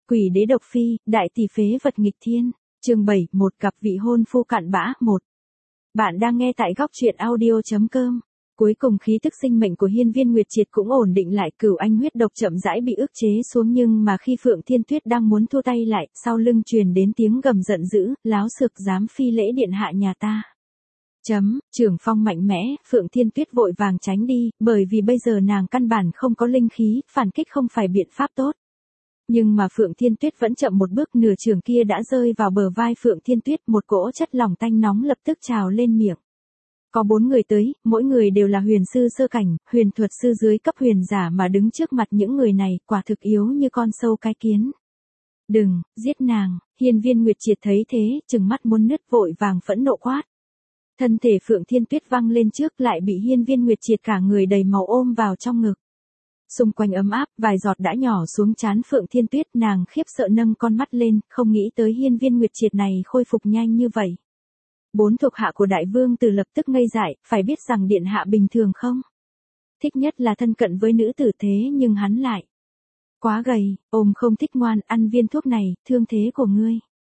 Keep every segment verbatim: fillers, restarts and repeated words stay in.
Quỷ đế độc phi, đại tỷ phế vật nghịch thiên. Chương bảy, một cặp vị hôn phu cặn bã, một. Bạn đang nghe tại góc truyện audio chấm com. Cuối cùng khí tức sinh mệnh của Hiên Viên Nguyệt Triệt cũng ổn định lại, cửu anh huyết độc chậm rãi bị ức chế xuống, nhưng mà khi Phượng Thiên Tuyết đang muốn thu tay lại, sau lưng truyền đến tiếng gầm giận dữ, láo xược dám phi lễ điện hạ nhà ta. Chấm, trưởng phong mạnh mẽ, Phượng Thiên Tuyết vội vàng tránh đi, bởi vì bây giờ nàng căn bản không có linh khí, phản kích không phải biện pháp tốt. Nhưng mà Phượng Thiên Tuyết vẫn chậm một bước, nửa trường kia đã rơi vào bờ vai Phượng Thiên Tuyết, một cỗ chất lỏng tanh nóng lập tức trào lên miệng. Có bốn người tới, mỗi người đều là huyền sư sơ cảnh, huyền thuật sư dưới cấp huyền giả mà đứng trước mặt những người này, quả thực yếu như con sâu cái kiến. Đừng, giết nàng, Hiên Viên Nguyệt Triệt thấy thế, trừng mắt muốn nứt, vội vàng phẫn nộ quát. Thân thể Phượng Thiên Tuyết văng lên trước, lại bị Hiên Viên Nguyệt Triệt cả người đầy máu ôm vào trong ngực. Xung quanh ấm áp, vài giọt đã nhỏ xuống trán Phượng Thiên Tuyết, nàng khiếp sợ nâng con mắt lên, không nghĩ tới Hiên Viên Nguyệt Triệt này khôi phục nhanh như vậy. Bốn thuộc hạ của đại vương tử lập tức ngây dại, phải biết rằng điện hạ bình thường không? Thích nhất là thân cận với nữ tử, thế nhưng hắn lại quá gầy, ôm không thích, ngoan, ăn viên thuốc này, thương thế của ngươi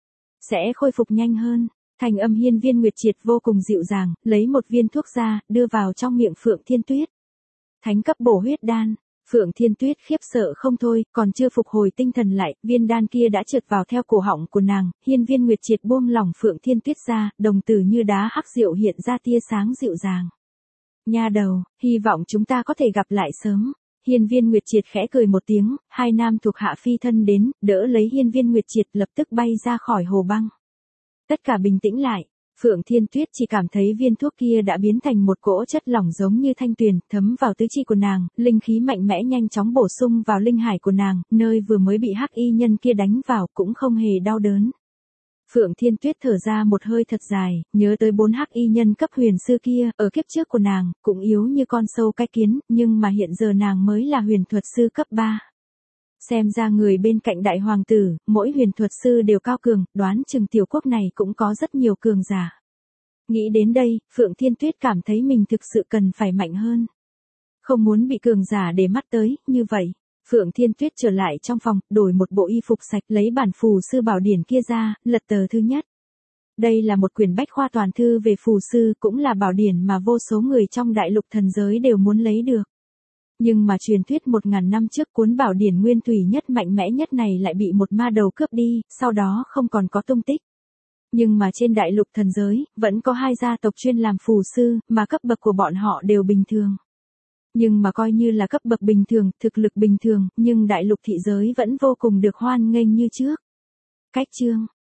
sẽ khôi phục nhanh hơn. Thành âm Hiên Viên Nguyệt Triệt vô cùng dịu dàng, lấy một viên thuốc ra, đưa vào trong miệng Phượng Thiên Tuyết. Thánh cấp bổ huyết đan. Phượng Thiên Tuyết khiếp sợ không thôi, còn chưa phục hồi tinh thần lại, viên đan kia đã trượt vào theo cổ họng của nàng. Hiên Viên Nguyệt Triệt buông lỏng Phượng Thiên Tuyết ra, đồng tử như đá hắc diệu hiện ra tia sáng dịu dàng. Nha đầu, hy vọng chúng ta có thể gặp lại sớm. Hiên Viên Nguyệt Triệt khẽ cười một tiếng, hai nam thuộc hạ phi thân đến, đỡ lấy Hiên Viên Nguyệt Triệt, lập tức bay ra khỏi hồ băng. Tất cả bình tĩnh lại. Phượng Thiên Tuyết chỉ cảm thấy viên thuốc kia đã biến thành một cỗ chất lỏng giống như thanh tuyền, thấm vào tứ chi của nàng, linh khí mạnh mẽ nhanh chóng bổ sung vào linh hải của nàng, nơi vừa mới bị hắc y nhân kia đánh vào cũng không hề đau đớn. Phượng Thiên Tuyết thở ra một hơi thật dài, nhớ tới bốn hắc y nhân cấp huyền sư kia, ở kiếp trước của nàng, cũng yếu như con sâu cái kiến, nhưng mà hiện giờ nàng mới là huyền thuật sư cấp ba. Xem ra người bên cạnh đại hoàng tử, mỗi huyền thuật sư đều cao cường, đoán chừng tiểu quốc này cũng có rất nhiều cường giả. Nghĩ đến đây, Phượng Thiên Tuyết cảm thấy mình thực sự cần phải mạnh hơn. Không muốn bị cường giả để mắt tới, như vậy. Phượng Thiên Tuyết trở lại trong phòng, đổi một bộ y phục sạch, lấy bản phù sư bảo điển kia ra, lật tờ thứ nhất. Đây là một quyển bách khoa toàn thư về phù sư, cũng là bảo điển mà vô số người trong đại lục thần giới đều muốn lấy được. Nhưng mà truyền thuyết một ngàn năm trước cuốn bảo điển nguyên thủy nhất mạnh mẽ nhất này lại bị một ma đầu cướp đi, sau đó không còn có tung tích. Nhưng mà trên đại lục thần giới, vẫn có hai gia tộc chuyên làm phù sư, mà cấp bậc của bọn họ đều bình thường. Nhưng mà coi như là cấp bậc bình thường, thực lực bình thường, nhưng đại lục thị giới vẫn vô cùng được hoan nghênh như trước. Cách chương,